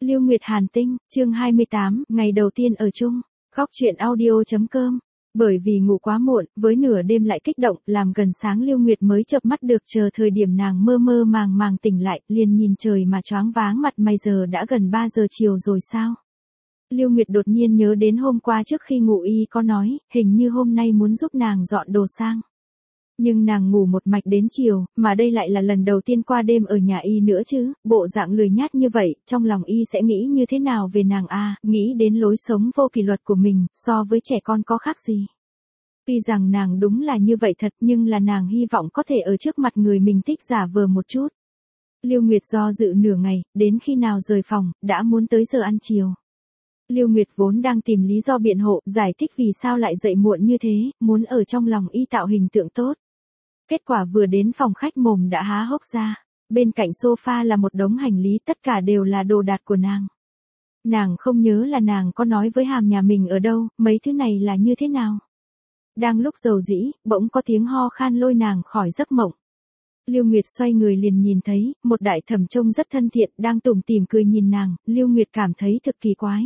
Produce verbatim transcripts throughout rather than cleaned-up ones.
Lưu Nguyệt Hàn Tinh, chương hai mươi tám, ngày đầu tiên ở chung. Góc truyện audio.com. Bởi vì ngủ quá muộn, với nửa đêm lại kích động, làm gần sáng Lưu Nguyệt mới chợp mắt được, chờ thời điểm nàng mơ mơ màng màng tỉnh lại, liền nhìn trời mà choáng váng mặt mày, giờ đã gần ba giờ chiều rồi sao? Lưu Nguyệt đột nhiên nhớ đến hôm qua trước khi ngủ y có nói, hình như hôm nay muốn giúp nàng dọn đồ sang. Nhưng nàng ngủ một mạch đến chiều, mà đây lại là lần đầu tiên qua đêm ở nhà y nữa chứ, bộ dạng lười nhát như vậy, trong lòng y sẽ nghĩ như thế nào về nàng a, nghĩ đến lối sống vô kỷ luật của mình, so với trẻ con có khác gì. Tuy rằng nàng đúng là như vậy thật, nhưng là nàng hy vọng có thể ở trước mặt người mình thích giả vờ một chút. Lưu Nguyệt do dự nửa ngày, đến khi nào rời phòng, đã muốn tới giờ ăn chiều. Lưu Nguyệt vốn đang tìm lý do biện hộ, giải thích vì sao lại dậy muộn như thế, muốn ở trong lòng y tạo hình tượng tốt. Kết quả vừa đến phòng khách mồm đã há hốc ra. Bên cạnh sofa là một đống hành lý, tất cả đều là đồ đạc của nàng. Nàng không nhớ là nàng có nói với Hàm nhà mình ở đâu, mấy thứ này là như thế nào. Đang lúc dầu dĩ, bỗng có tiếng ho khan lôi nàng khỏi giấc mộng. Lưu Nguyệt xoay người liền nhìn thấy, một đại thẩm trông rất thân thiện, đang tủm tỉm cười nhìn nàng, Lưu Nguyệt cảm thấy thực kỳ quái.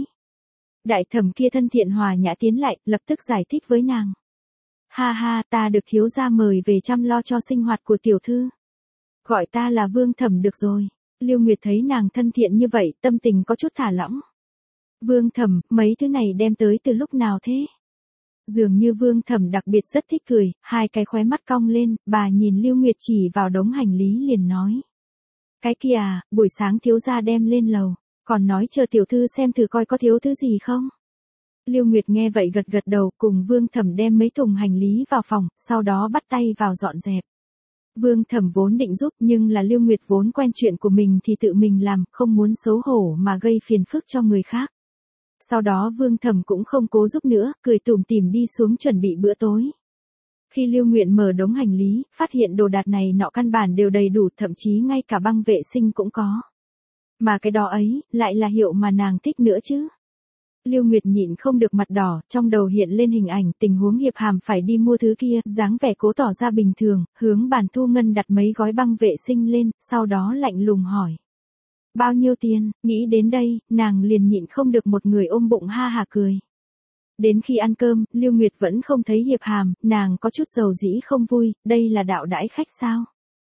Đại thẩm kia thân thiện hòa nhã tiến lại, lập tức giải thích với nàng. Ha ha, ta được thiếu gia mời về chăm lo cho sinh hoạt của tiểu thư. Gọi ta là Vương Thẩm được rồi. Lưu Nguyệt thấy nàng thân thiện như vậy, tâm tình có chút thả lỏng. Vương Thẩm, mấy thứ này đem tới từ lúc nào thế? Dường như Vương Thẩm đặc biệt rất thích cười, hai cái khóe mắt cong lên, bà nhìn Lưu Nguyệt chỉ vào đống hành lý liền nói. Cái kia à, buổi sáng thiếu gia đem lên lầu, còn nói chờ tiểu thư xem thử coi có thiếu thứ gì không? Lưu Nguyệt nghe vậy gật gật đầu, cùng Vương Thẩm đem mấy thùng hành lý vào phòng, sau đó bắt tay vào dọn dẹp. Vương Thẩm vốn định giúp, nhưng là Lưu Nguyệt vốn quen chuyện của mình thì tự mình làm, không muốn xấu hổ mà gây phiền phức cho người khác. Sau đó Vương Thẩm cũng không cố giúp nữa, cười tủm tỉm đi xuống chuẩn bị bữa tối. Khi Lưu Nguyệt mở đống hành lý, phát hiện đồ đạc này nọ căn bản đều đầy đủ, thậm chí ngay cả băng vệ sinh cũng có. Mà cái đó ấy, lại là hiệu mà nàng thích nữa chứ. Lưu Nguyệt nhịn không được mặt đỏ, trong đầu hiện lên hình ảnh tình huống Hiệp Hàm phải đi mua thứ kia, dáng vẻ cố tỏ ra bình thường, hướng bàn thu ngân đặt mấy gói băng vệ sinh lên, sau đó lạnh lùng hỏi. Bao nhiêu tiền? Nghĩ đến đây, nàng liền nhịn không được một người ôm bụng ha hả cười. Đến khi ăn cơm, Lưu Nguyệt vẫn không thấy Hiệp Hàm, nàng có chút dầu dĩ không vui, đây là đạo đãi khách sao?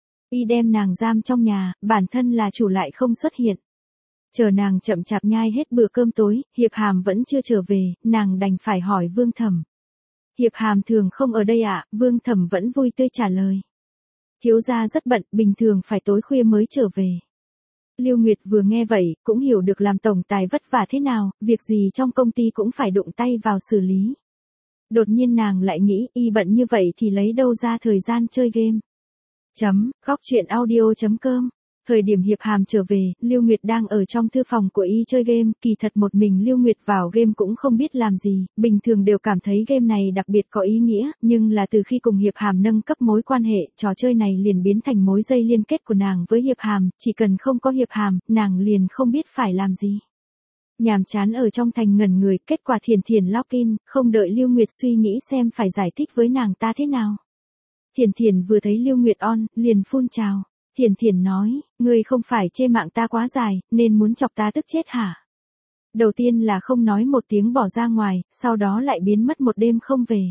Y đem nàng giam trong nhà, bản thân là chủ lại không xuất hiện. Chờ nàng chậm chạp nhai hết bữa cơm tối, Hiệp Hàm vẫn chưa trở về, nàng đành phải hỏi Vương Thẩm. Hiệp Hàm thường không ở đây ạ, à? Vương Thẩm vẫn vui tươi trả lời. Thiếu gia rất bận, bình thường phải tối khuya mới trở về. Lưu Nguyệt vừa nghe vậy, cũng hiểu được làm tổng tài vất vả thế nào, việc gì trong công ty cũng phải đụng tay vào xử lý. Đột nhiên nàng lại nghĩ, y bận như vậy thì lấy đâu ra thời gian chơi game. Chấm, góc truyện audio.com. Thời điểm Hiệp Hàm trở về, Lưu Nguyệt đang ở trong thư phòng của y chơi game, kỳ thật một mình Lưu Nguyệt vào game cũng không biết làm gì, bình thường đều cảm thấy game này đặc biệt có ý nghĩa, nhưng là từ khi cùng Hiệp Hàm nâng cấp mối quan hệ, trò chơi này liền biến thành mối dây liên kết của nàng với Hiệp Hàm, chỉ cần không có Hiệp Hàm, nàng liền không biết phải làm gì. Nhàm chán ở trong thành ngẩn người, kết quả Thiền Thiền login, không đợi Lưu Nguyệt suy nghĩ xem phải giải thích với nàng ta thế nào. Thiền Thiền vừa thấy Lưu Nguyệt on, liền phun trào. Thiền Thiền nói, ngươi không phải chê mạng ta quá dài, nên muốn chọc ta tức chết hả? Đầu tiên là không nói một tiếng bỏ ra ngoài, sau đó lại biến mất một đêm không về.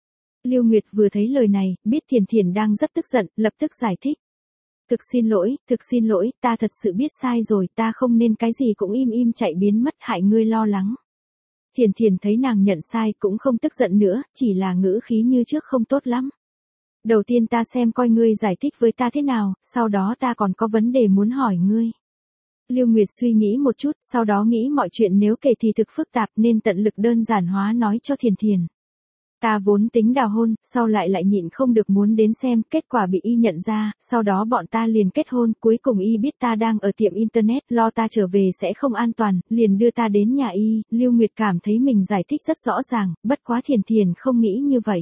Lưu Nguyệt vừa thấy lời này, biết Thiền Thiền đang rất tức giận, lập tức giải thích. Thực xin lỗi, thực xin lỗi, ta thật sự biết sai rồi, ta không nên cái gì cũng im im chạy biến mất hại ngươi lo lắng. Thiền Thiền thấy nàng nhận sai cũng không tức giận nữa, chỉ là ngữ khí như trước không tốt lắm. Đầu tiên ta xem coi ngươi giải thích với ta thế nào, sau đó ta còn có vấn đề muốn hỏi ngươi. Lưu Nguyệt suy nghĩ một chút, sau đó nghĩ mọi chuyện nếu kể thì thực phức tạp nên tận lực đơn giản hóa nói cho Thiền Thiền. Ta vốn tính đào hôn, sau lại lại nhịn không được muốn đến xem, kết quả bị y nhận ra, sau đó bọn ta liền kết hôn, cuối cùng y biết ta đang ở tiệm internet, lo ta trở về sẽ không an toàn, liền đưa ta đến nhà y. Lưu Nguyệt cảm thấy mình giải thích rất rõ ràng, bất quá Thiền Thiền không nghĩ như vậy.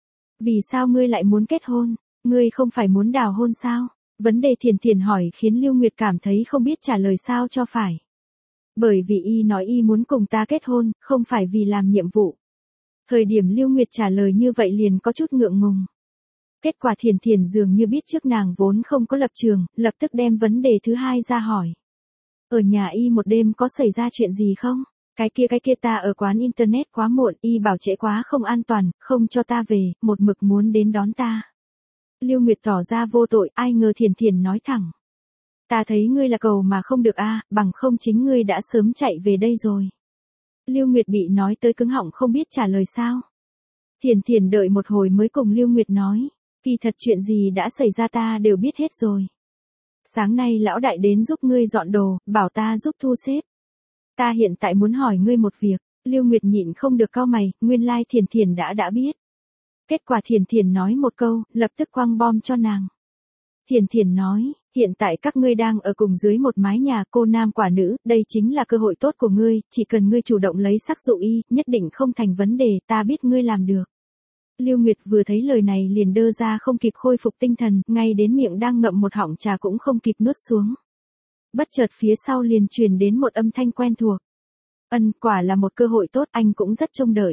Vì sao ngươi lại muốn kết hôn? Ngươi không phải muốn đào hôn sao? Vấn đề Thiền Thiền hỏi khiến Lưu Nguyệt cảm thấy không biết trả lời sao cho phải. Bởi vì y nói y muốn cùng ta kết hôn, không phải vì làm nhiệm vụ. Thời điểm Lưu Nguyệt trả lời như vậy liền có chút ngượng ngùng. Kết quả Thiền Thiền dường như biết trước nàng vốn không có lập trường, lập tức đem vấn đề thứ hai ra hỏi. Ở nhà y một đêm có xảy ra chuyện gì không? Cái kia cái kia ta ở quán internet quá muộn, y bảo trễ quá không an toàn, không cho ta về, một mực muốn đến đón ta. Lưu Nguyệt tỏ ra vô tội, ai ngờ Thiền Thiền nói thẳng. Ta thấy ngươi là cầu mà không được a, bằng không chính ngươi đã sớm chạy về đây rồi. Lưu Nguyệt bị nói tới cứng họng không biết trả lời sao. Thiền Thiền đợi một hồi mới cùng Lưu Nguyệt nói, kỳ thật chuyện gì đã xảy ra ta đều biết hết rồi. Sáng nay lão đại đến giúp ngươi dọn đồ, bảo ta giúp thu xếp. Ta hiện tại muốn hỏi ngươi một việc, Lưu Nguyệt nhịn không được cau mày, nguyên lai Thiền Thiền đã đã biết. Kết quả Thiền Thiền nói một câu, lập tức quăng bom cho nàng. Thiền Thiền nói, hiện tại các ngươi đang ở cùng dưới một mái nhà, cô nam quả nữ, đây chính là cơ hội tốt của ngươi, chỉ cần ngươi chủ động lấy sắc dụ y, nhất định không thành vấn đề, ta biết ngươi làm được. Lưu Nguyệt vừa thấy lời này liền đơ ra không kịp khôi phục tinh thần, ngay đến miệng đang ngậm một họng trà cũng không kịp nuốt xuống. Bất chợt phía sau liền truyền đến một âm thanh quen thuộc. Ân, quả là một cơ hội tốt, anh cũng rất trông đợi.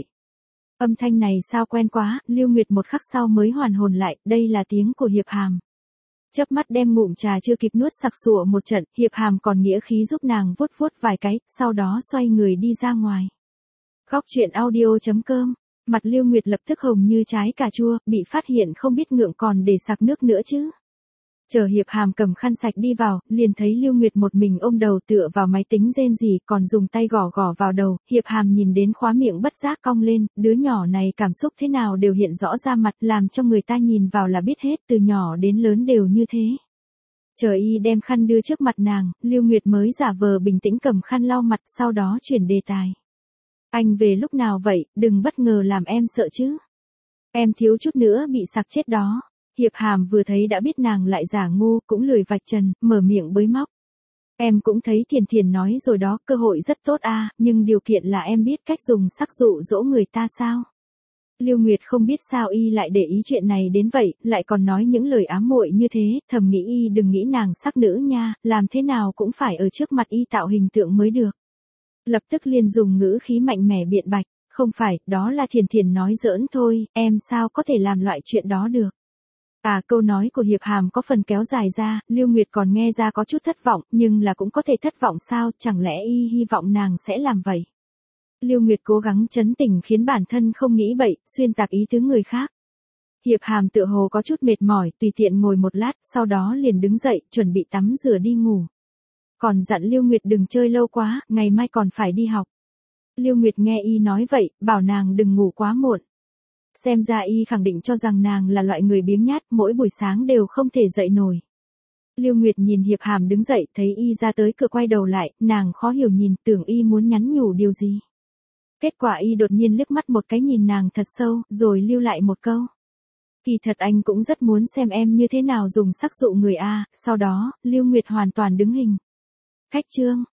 Âm thanh này sao quen quá, Lưu Nguyệt một khắc sau mới hoàn hồn lại, đây là tiếng của Hiệp Hàm. Chớp mắt đem ngụm trà chưa kịp nuốt sặc sụa một trận, Hiệp Hàm còn nghĩa khí giúp nàng vuốt vuốt vài cái, sau đó xoay người đi ra ngoài. Góc truyện audio chấm com, mặt Lưu Nguyệt lập tức hồng như trái cà chua, bị phát hiện không biết ngượng còn để sặc nước nữa chứ. Chờ Hiệp Hàm cầm khăn sạch đi vào, liền thấy Lưu Nguyệt một mình ôm đầu tựa vào máy tính rên rỉ, còn dùng tay gõ gõ vào đầu, Hiệp Hàm nhìn đến khóa miệng bất giác cong lên, đứa nhỏ này cảm xúc thế nào đều hiện rõ ra mặt, làm cho người ta nhìn vào là biết hết, từ nhỏ đến lớn đều như thế. Chờ y đem khăn đưa trước mặt nàng, Lưu Nguyệt mới giả vờ bình tĩnh cầm khăn lau mặt, sau đó chuyển đề tài. Anh về lúc nào vậy, đừng bất ngờ làm em sợ chứ. Em thiếu chút nữa bị sặc chết đó. Hiệp Hàm vừa thấy đã biết nàng lại giả ngu, cũng lười vạch trần, mở miệng bới móc. Em cũng thấy Thiền Thiền nói rồi đó, cơ hội rất tốt a, nhưng điều kiện là em biết cách dùng sắc dụ dỗ người ta sao. Lưu Nguyệt không biết sao y lại để ý chuyện này đến vậy, lại còn nói những lời ám muội như thế, thầm nghĩ y đừng nghĩ nàng sắc nữ nha, làm thế nào cũng phải ở trước mặt y tạo hình tượng mới được. Lập tức liền dùng ngữ khí mạnh mẽ biện bạch, không phải, đó là Thiền Thiền nói giỡn thôi, em sao có thể làm loại chuyện đó được. À, câu nói của Hiệp Hàm có phần kéo dài ra, Lưu Nguyệt còn nghe ra có chút thất vọng, nhưng là cũng có thể thất vọng sao, chẳng lẽ y hy vọng nàng sẽ làm vậy. Lưu Nguyệt cố gắng trấn tĩnh khiến bản thân không nghĩ bậy, xuyên tạc ý tứ người khác. Hiệp Hàm tựa hồ có chút mệt mỏi, tùy tiện ngồi một lát, sau đó liền đứng dậy, chuẩn bị tắm rửa đi ngủ. Còn dặn Lưu Nguyệt đừng chơi lâu quá, ngày mai còn phải đi học. Lưu Nguyệt nghe y nói vậy, bảo nàng đừng ngủ quá muộn. Xem ra y khẳng định cho rằng nàng là loại người biếng nhát, mỗi buổi sáng đều không thể dậy nổi. Lưu Nguyệt nhìn Hiệp Hàm đứng dậy, thấy y ra tới cửa quay đầu lại, nàng khó hiểu nhìn, tưởng y muốn nhắn nhủ điều gì. Kết quả y đột nhiên liếc mắt một cái nhìn nàng thật sâu, rồi lưu lại một câu. Kỳ thật anh cũng rất muốn xem em như thế nào dùng sắc dụ người a, sau đó, Lưu Nguyệt hoàn toàn đứng hình. Cách chương